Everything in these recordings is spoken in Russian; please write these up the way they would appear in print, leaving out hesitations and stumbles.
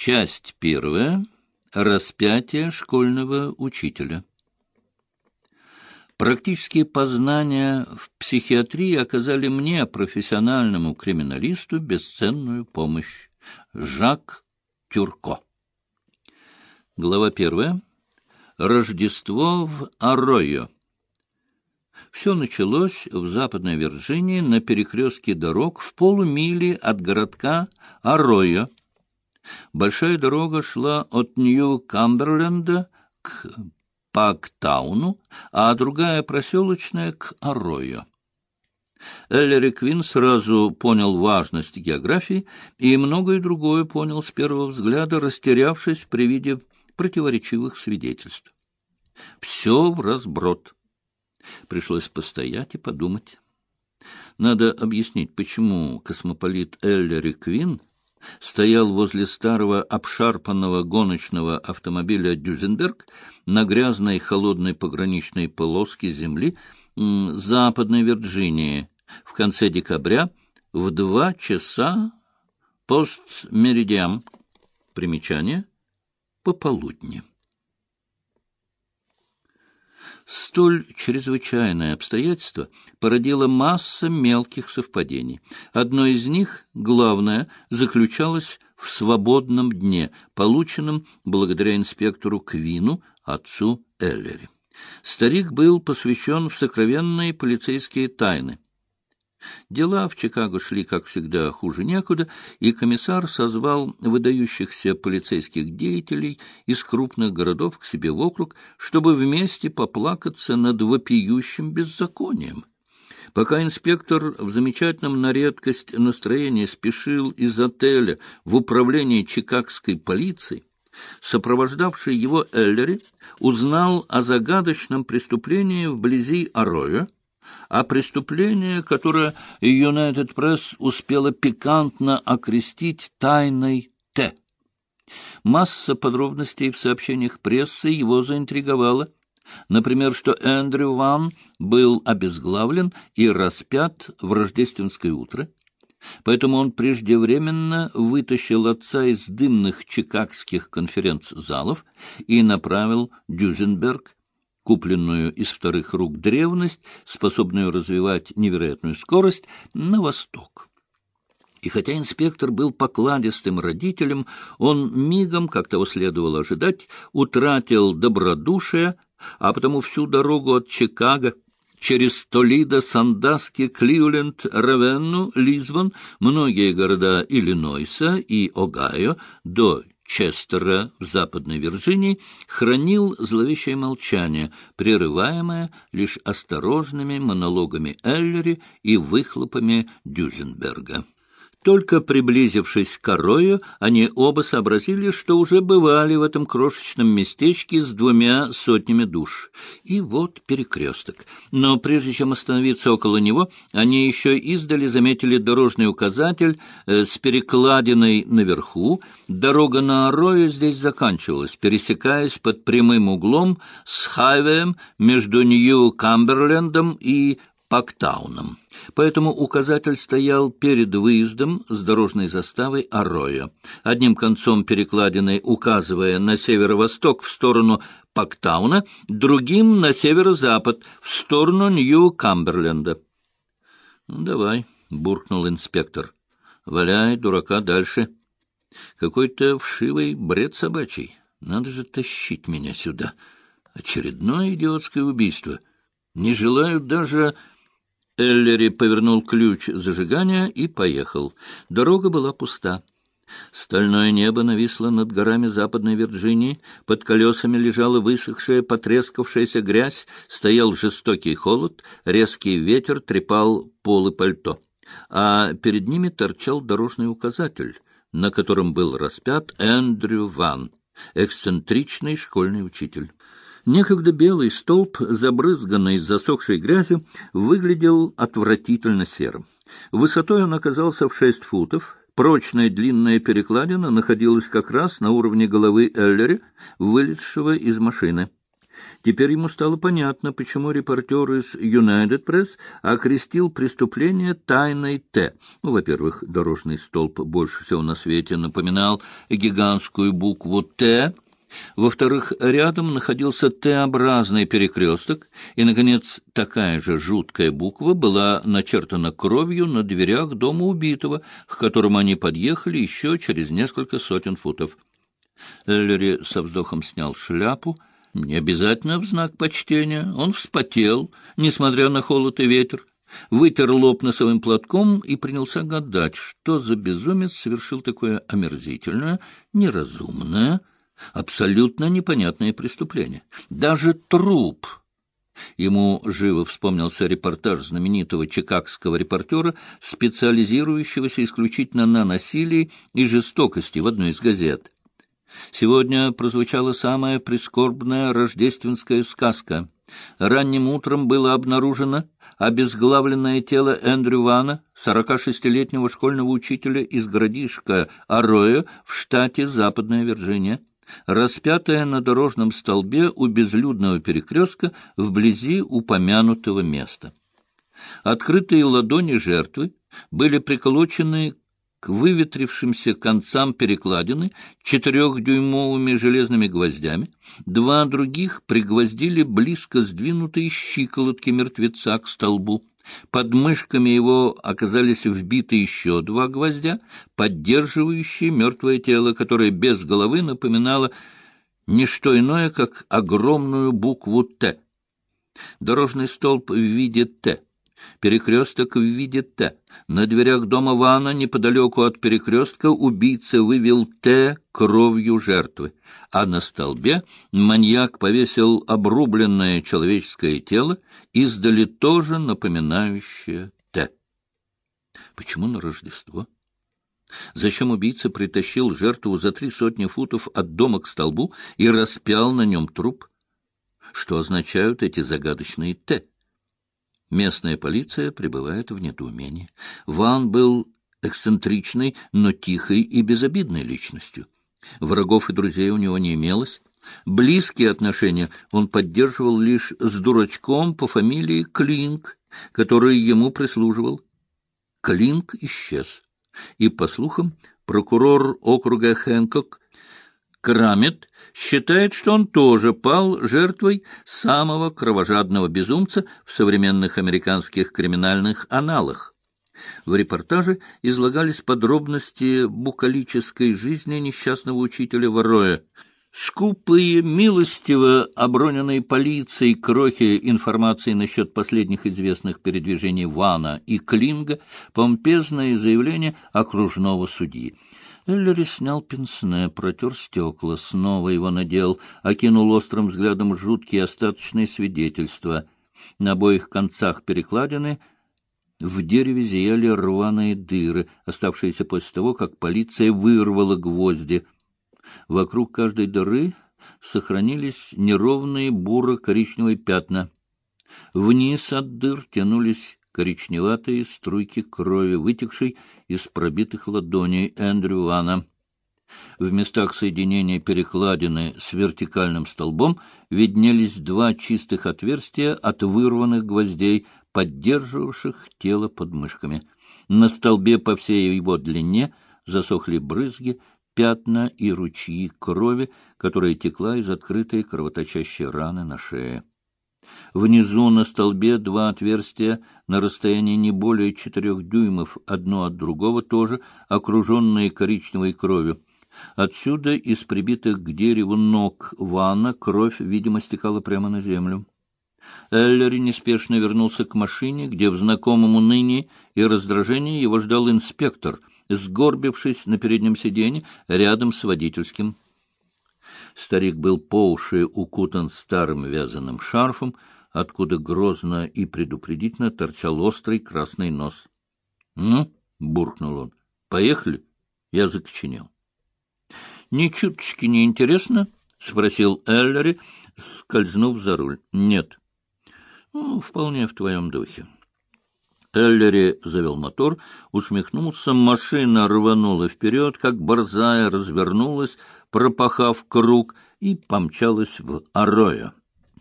Часть первая. Распятие школьного учителя. Практические познания в психиатрии оказали мне, профессиональному криминалисту, бесценную помощь. Жак Тюрко. Глава первая. Рождество в Арройо. Все началось в Западной Вирджинии на перекрестке дорог в полумиле от городка Арройо. Большая дорога шла от Нью-Камберленда к Пактауну, а другая проселочная к Арройо. Эллери Квин сразу понял важность географии и многое другое понял с первого взгляда, растерявшись при виде противоречивых свидетельств. Все вразброд. Пришлось постоять и подумать. Надо объяснить, почему космополит Эллери Квин стоял возле старого обшарпанного гоночного автомобиля «Дюзенберг» на грязной холодной пограничной полоске земли Западной Вирджинии в конце декабря в 2 часа постмеридиан. Примечание: пополудни. Столь чрезвычайное обстоятельство породило масса мелких совпадений. Одно из них, главное, заключалось в свободном дне, полученном благодаря инспектору Квину, отцу Эллери. Старик был посвящен в сокровенные полицейские тайны. Дела в Чикаго шли, как всегда, хуже некуда, и комиссар созвал выдающихся полицейских деятелей из крупных городов к себе в округ, чтобы вместе поплакаться над вопиющим беззаконием. Пока инспектор в замечательном на редкость настроении спешил из отеля в управление чикагской полиции, сопровождавший его Эллери узнал о загадочном преступлении вблизи Арройо, а преступление, которое United Press успела пикантно окрестить тайной Т. Масса подробностей в сообщениях прессы его заинтриговала. Например, что Эндрю Ван был обезглавлен и распят в рождественское утро. Поэтому он преждевременно вытащил отца из дымных чикагских конференц-залов и направил Дюзенберг, купленную из вторых рук древность, способную развивать невероятную скорость, на восток. И хотя инспектор был покладистым родителем, он мигом, как того следовало ожидать, утратил добродушие, а потому всю дорогу от Чикаго через Толидо, Сандаски, Кливленд, Равенну, Лисбон, многие города Иллинойса и Огайо до Честера в Западной Вирджинии хранил зловещее молчание, прерываемое лишь осторожными монологами Эллери и выхлопами Дюзенберга. Только приблизившись к Арройо, они оба сообразили, что уже бывали в этом крошечном местечке с 200 душ. И вот перекресток. Но прежде чем остановиться около него, они еще издали заметили дорожный указатель с перекладиной наверху. Дорога на Арройо здесь заканчивалась, пересекаясь под прямым углом с хайвеем между Нью-Камберлендом и Пактауном. Поэтому указатель стоял перед выездом с дорожной заставой Арройо, одним концом перекладины указывая на северо-восток в сторону Пактауна, другим на северо-запад в сторону Нью-Камберленда. — Давай, — буркнул инспектор, — валяй, дурака, дальше. Какой-то вшивый бред собачий. Надо же тащить меня сюда. Очередное идиотское убийство. Не желают даже... Эллери повернул ключ зажигания и поехал. Дорога была пуста. Стальное небо нависло над горами Западной Вирджинии, под колесами лежала высохшая, потрескавшаяся грязь, стоял жестокий холод, резкий ветер трепал полы пальто. А перед ними торчал дорожный указатель, на котором был распят Эндрю Ван, эксцентричный школьный учитель. Некогда белый столб, забрызганный засохшей грязью, выглядел отвратительно серым. Высотой он оказался в 6 футов. Прочная длинная перекладина находилась как раз на уровне головы Эллери, вылезшего из машины. Теперь ему стало понятно, почему репортер из United Press окрестил преступление «тайной Т». Ну, во-первых, дорожный столб больше всего на свете напоминал гигантскую букву «Т». Во-вторых, рядом находился Т-образный перекресток, и, наконец, такая же жуткая буква была начертана кровью на дверях дома убитого, к которому они подъехали еще через несколько сотен футов. Эллери со вздохом снял шляпу. Не обязательно в знак почтения. Он вспотел, несмотря на холод и ветер, вытер лоб носовым платком и принялся гадать, что за безумец совершил такое омерзительное, неразумное, абсолютно непонятное преступление. Даже труп. Ему живо вспомнился репортаж знаменитого чикагского репортера, специализирующегося исключительно на насилии и жестокости в одной из газет. Сегодня прозвучала самая прискорбная рождественская сказка. Ранним утром было обнаружено обезглавленное тело Эндрю Вана, 46-летнего школьного учителя из городишка Арроё в штате Западная Вирджиния, распятое на дорожном столбе у безлюдного перекрестка вблизи упомянутого места. Открытые ладони жертвы были приколочены к выветрившимся концам перекладины 4-дюймовыми железными гвоздями, два других пригвоздили близко сдвинутые щиколотки мертвеца к столбу. Под мышками его оказались вбиты еще 2 гвоздя, поддерживающие мертвое тело, которое без головы напоминало не что иное, как огромную букву «Т». Дорожный столб в виде «Т». Перекресток в виде «Т». На дверях дома Вана, неподалеку от перекрестка, убийца вывел «Т» кровью жертвы, а на столбе маньяк повесил обрубленное человеческое тело, издали тоже напоминающее «Т». Почему на Рождество? Зачем убийца притащил жертву за 300 футов от дома к столбу и распял на нем труп? Что означают эти загадочные «Т»? Местная полиция пребывает в недоумении. Ван был эксцентричной, но тихой и безобидной личностью. Врагов и друзей у него не имелось. Близкие отношения он поддерживал лишь с дурачком по фамилии Клинк, который ему прислуживал. Клинк исчез. И, по слухам, прокурор округа Хэнкок Крамет считает, что он тоже пал жертвой самого кровожадного безумца в современных американских криминальных аналах. В репортаже излагались подробности букалической жизни несчастного учителя Варроя. Скупые, милостиво оброненные полицией крохи информации насчет последних известных передвижений Вана и Клинга, помпезное заявление окружного судьи. Эллери снял пенсне, протер стекла, снова его надел, окинул острым взглядом жуткие остаточные свидетельства. На обоих концах перекладины в дереве зияли рваные дыры, оставшиеся после того, как полиция вырвала гвозди. Вокруг каждой дыры сохранились неровные буро-коричневые пятна. Вниз от дыр тянулись коричневатые струйки крови, вытекшей из пробитых ладоней Эндрю Вана. В местах соединения перекладины с вертикальным столбом виднелись 2 чистых отверстия от вырванных гвоздей, поддерживавших тело под мышками. На столбе по всей его длине засохли брызги, пятна и ручьи крови, которая текла из открытой кровоточащей раны на шее. Внизу на столбе 2 отверстия на расстоянии не более 4 дюймов одно от другого, тоже окруженные коричневой кровью. Отсюда из прибитых к дереву ног Вана кровь, видимо, стекала прямо на землю. Эллери неспешно вернулся к машине, где в знакомом унынии и раздражении его ждал инспектор, сгорбившись на переднем сиденье рядом с водительским. Старик был по уши укутан старым вязаным шарфом, откуда грозно и предупредительно торчал острый красный нос. — Ну, — буркнул он, — поехали? Я закоченел. — Ни чуточки не интересно? — спросил Эллери, скользнув за руль. — Нет. — Ну, вполне в твоем духе. Эллери завел мотор, усмехнулся, машина рванула вперед, как борзая развернулась, пропахав круг, и помчалась в Арроё.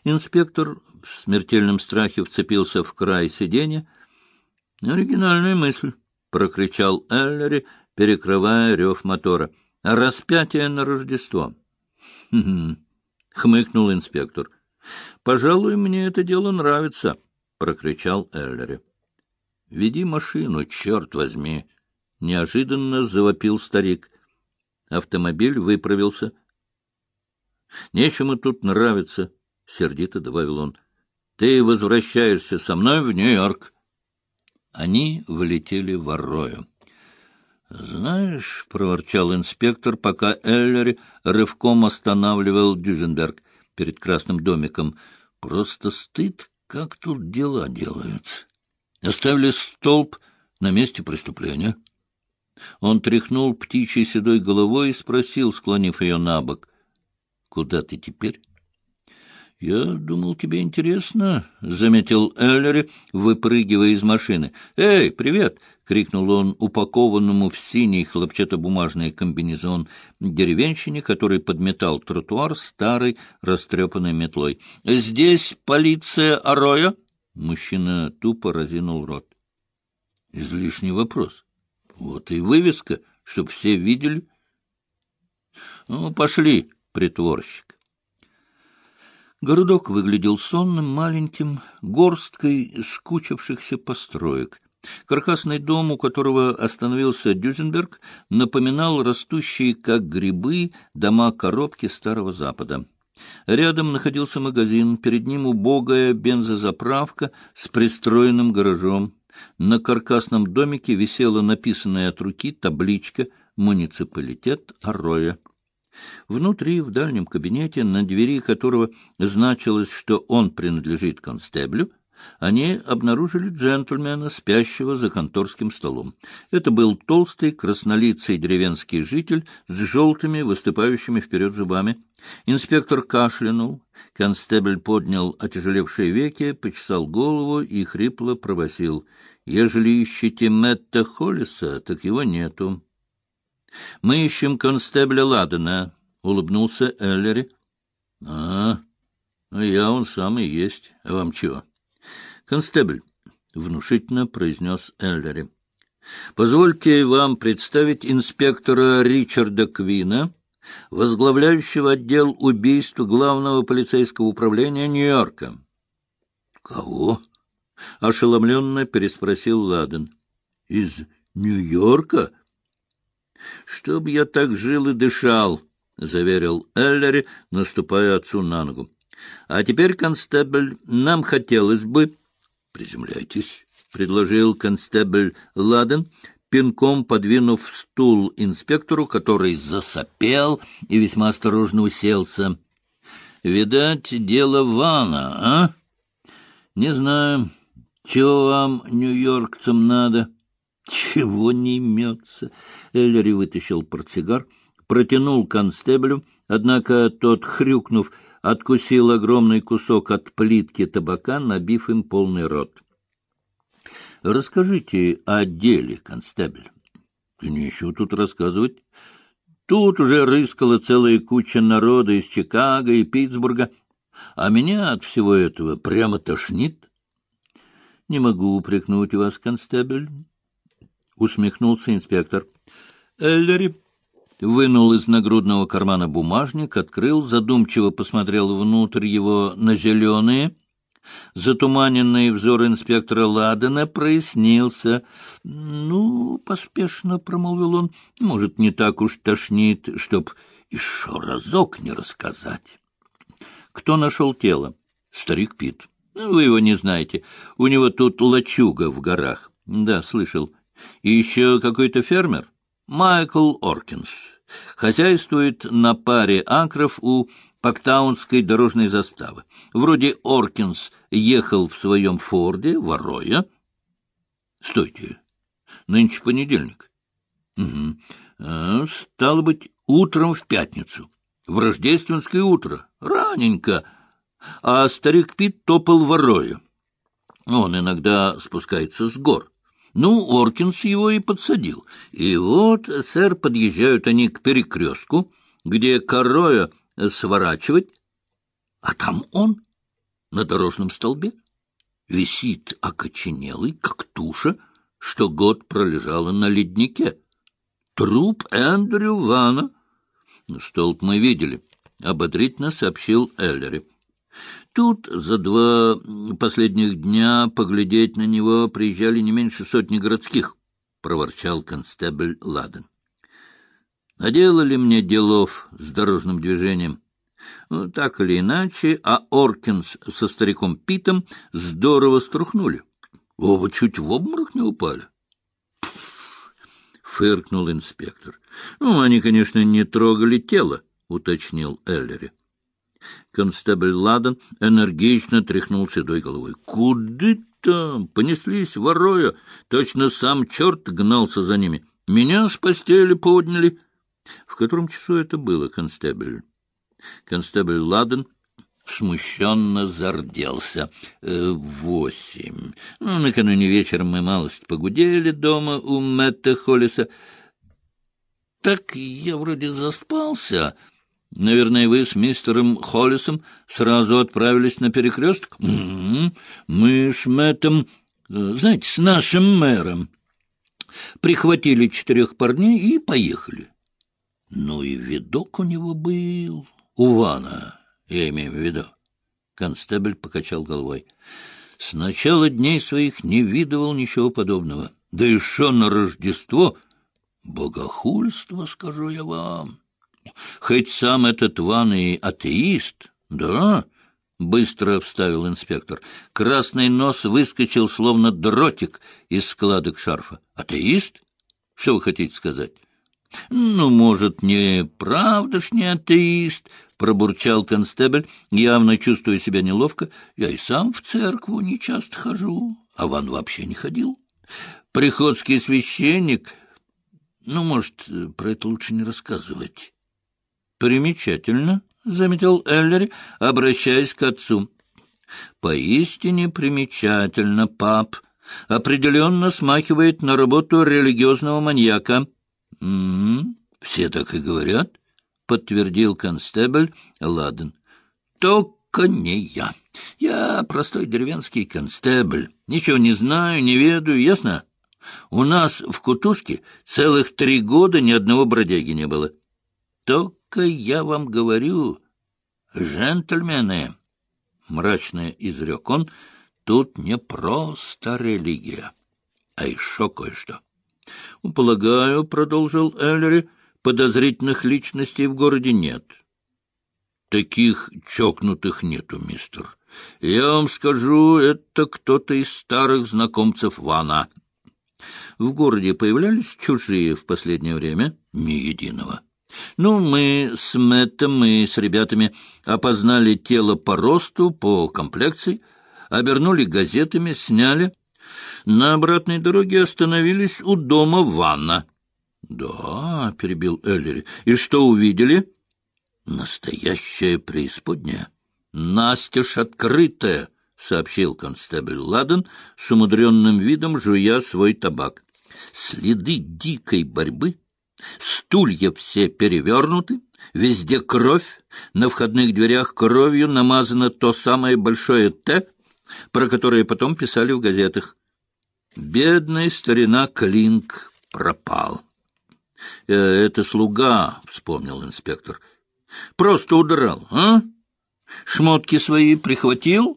Инспектор в смертельном страхе вцепился в край сиденья. — Оригинальная мысль, — прокричал Эллери, перекрывая рев мотора. — Распятие на Рождество. — хмыкнул инспектор. — Пожалуй, мне это дело нравится, — прокричал Эллери. — Веди машину, черт возьми! — неожиданно завопил старик. Автомобиль выправился. — Нечему тут нравится, — сердито добавил он. — Ты возвращаешься со мной в Нью-Йорк. Они влетели в Аррою. — Знаешь, — проворчал инспектор, пока Эллери рывком останавливал Дюзенберг перед красным домиком, — просто стыд, как тут дела делаются. Оставили столб на месте преступления. Он тряхнул птичьей седой головой и спросил, склонив ее на бок: — Куда ты теперь? — Я думал, тебе интересно, — заметил Эллери, выпрыгивая из машины. — Эй, привет! — крикнул он упакованному в синий хлопчатобумажный комбинезон деревенщине, который подметал тротуар старой растрепанной метлой. — Здесь полиция Арроя? Мужчина тупо разинул рот. — Излишний вопрос. Вот и вывеска, чтоб все видели. — Ну, пошли, притворщик. Городок выглядел сонным, маленьким, горсткой скучившихся построек. Каркасный дом, у которого остановился Дюзенберг, напоминал растущие, как грибы, дома-коробки Старого Запада. Рядом находился магазин, перед ним убогая бензозаправка с пристроенным гаражом. На каркасном домике висела написанная от руки табличка «Муниципалитет Арроя». Внутри, в дальнем кабинете, на двери которого значилось, что он принадлежит констеблю, они обнаружили джентльмена, спящего за конторским столом. Это был толстый, краснолицый деревенский житель с желтыми, выступающими вперед зубами. Инспектор кашлянул, констебль поднял отяжелевшие веки, почесал голову и хрипло пробасил: — Ежели ищете Мэтта Холлиса, так его нету. — Мы ищем констебля Ладена, — улыбнулся Эллери. — я он сам и есть. А вам чего? — Констебль, — внушительно произнес Эллери, — позвольте вам представить инспектора Ричарда Квина, возглавляющего отдел убийств Главного полицейского управления Нью-Йорка. — Кого? — ошеломленно переспросил Ладен. — Из Нью-Йорка? — Чтоб я так жил и дышал, — заверил Эллери, наступая отцу на ногу. — А теперь, констебль, нам хотелось бы... — Приземляйтесь, — предложил констебль Ладен, пинком подвинув стул инспектору, который засопел и весьма осторожно уселся. — Видать, дело Вана, а? — Не знаю, чего вам, нью-йоркцам, надо. — Чего не имется? Эллери вытащил портсигар, протянул констеблю, однако тот, хрюкнув, откусил огромный кусок от плитки табака, набив им полный рот. — Расскажите о деле, констебль. — Нечего тут рассказывать. Тут уже рыскала целая куча народа из Чикаго и Питтсбурга, а меня от всего этого прямо тошнит. — Не могу упрекнуть вас, констебль, — усмехнулся инспектор. Эллери вынул из нагрудного кармана бумажник, открыл, задумчиво посмотрел внутрь его на зеленые. Затуманенный взор инспектора Ладена прояснился. — Ну, — поспешно промолвил он, — может, не так уж тошнит, чтоб еще разок не рассказать. — Кто нашел тело? — Старик Пит. — Вы его не знаете. У него тут лачуга в горах. — Да, слышал. — И еще какой-то фермер? — Майкл Оркинс. Хозяйствует на паре акров у Пактаунской дорожной заставы. Вроде Оркинс ехал в своем Форде в Арроя. Стойте, нынче понедельник. Угу. Стало быть, утром в пятницу. В рождественское утро. Раненько. А старик Пит топал в Арроя. Он иногда спускается с гор. Ну, Оркинс его и подсадил. И вот, сэр, подъезжают они к перекрестку, где к Арроя сворачивать, а там он. на дорожном столбе. Висит окоченелый, как туша, что год пролежала на леднике. Труп Эндрю Вана. Столб мы видели, — ободрительно сообщил Эллери. Тут за 2 последних дня поглядеть на него приезжали не меньше 100 городских, — проворчал констебль Ладен. Наделали мне делов с дорожным движением. Ну, так или иначе, а Оркинс со стариком Питом здорово струхнули. Оба чуть в обморок не упали. — фыркнул инспектор. — Ну, они, конечно, не трогали тело, — уточнил Эллери. Констебль Ладен энергично тряхнул седой головой. — Куды там? Понеслись воруя. Точно сам черт гнался за ними. Меня с постели подняли. — В котором часу это было, констебль? Констебль Ладен смущенно зарделся. 8. Ну, накануне вечером мы малость погудели дома у Мэтта Холлиса. Так я вроде заспался. Наверное, вы с мистером Холлисом сразу отправились на перекресток? Мы с Мэттом, знаете, с нашим мэром, прихватили 4 парней и поехали. Ну и видок у него был. У Вана, я имею в виду. Констебль покачал головой. С начала дней своих не видывал ничего подобного. Да и шо на Рождество? Богохульство, скажу я вам. Хоть сам этот Ван и атеист, да, — быстро вставил инспектор. Красный нос выскочил, словно дротик из складок шарфа. Атеист? Что вы хотите сказать? — Ну, может, не правдошний атеист, — пробурчал констебль, явно чувствуя себя неловко. — Я и сам в церкву не часто хожу, а Ван вообще не ходил. Приходский священник... Ну, может, про это лучше не рассказывать. — Примечательно, — заметил Эллери, обращаясь к отцу. — Поистине примечательно, пап. Определенно смахивает на работу религиозного маньяка. — Все так и говорят, — подтвердил констебль Ладен. — Только не я. Я простой деревенский констебль. Ничего не знаю, не ведаю, ясно? У нас в Кутузке целых 3 года ни одного бродяги не было. Только я вам говорю, джентльмены, — мрачно изрек он, — тут не просто религия, а еще кое-что. — Полагаю, — продолжил Эллери, — подозрительных личностей в городе нет. — Таких чокнутых нету, мистер. Я вам скажу, это кто-то из старых знакомцев Вана. В городе появлялись чужие в последнее время? Ни единого. Ну, мы с Мэттом и с ребятами опознали тело по росту, по комплекции, обернули газетами, сняли. На обратной дороге остановились у дома Вана. — Да, — перебил Эллери, — и что увидели? — Настоящая преисподняя. Настежь открытая, — сообщил констебль Ладен с умудренным видом, жуя свой табак. Следы дикой борьбы, стулья все перевернуты, везде кровь, на входных дверях кровью намазано то самое большое «Т», про которое потом писали в газетах. Бедный старина Клинк пропал. — Это слуга, — вспомнил инспектор. — Просто удрал, а? Шмотки свои прихватил?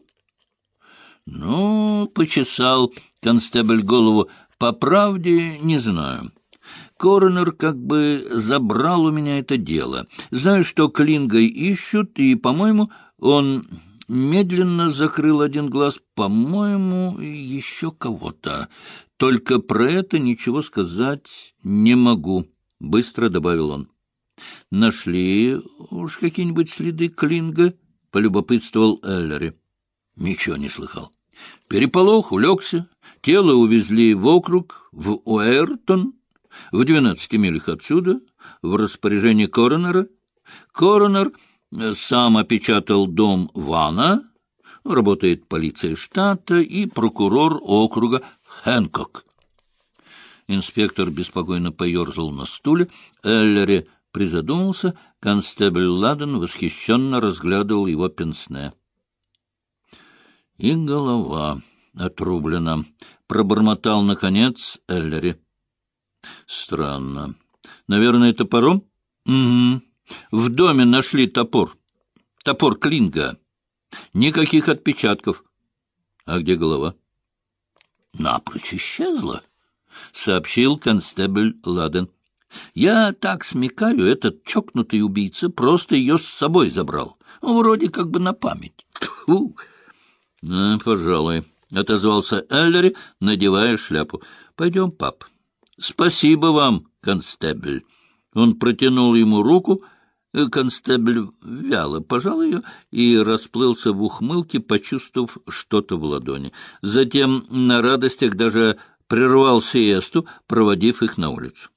— Ну, почесал констебль голову. — По правде не знаю. Коронер как бы забрал у меня это дело. Знаю, что Клинга ищут, и, по-моему, он медленно закрыл один глаз, по-моему, еще кого-то. Только про это ничего сказать не могу, — быстро добавил он. — Нашли уж какие-нибудь следы Клинга? — полюбопытствовал Эллери. — Ничего не слыхал. Переполох улегся, тело увезли в округ, в Уэртон, в 12 милях отсюда, в распоряжении коронера. Коронер сам опечатал дом Вана, работает полиция штата и прокурор округа Хэнкок. Инспектор беспокойно поерзал на стуле, Эллери призадумался, констебль Ладен восхищенно разглядывал его пенсне. И голова отрублена, — пробормотал, наконец, Эллери. Странно. Наверное, топором? Угу. В доме нашли топор. Топор Клинга. Никаких отпечатков. А где голова? Напрочь исчезла, — сообщил констебль Ладен. Я так смекаю, этот чокнутый убийца просто ее с собой забрал. Вроде как бы на память. Тьфу! Пожалуй, — отозвался Эллери, надевая шляпу. — Пойдем, пап. — Спасибо вам, констебль. Он протянул ему руку. Констебль вяло пожал ее и расплылся в ухмылке, почувствовав что-то в ладони. Затем на радостях даже прервал сиесту, проводив их на улицу.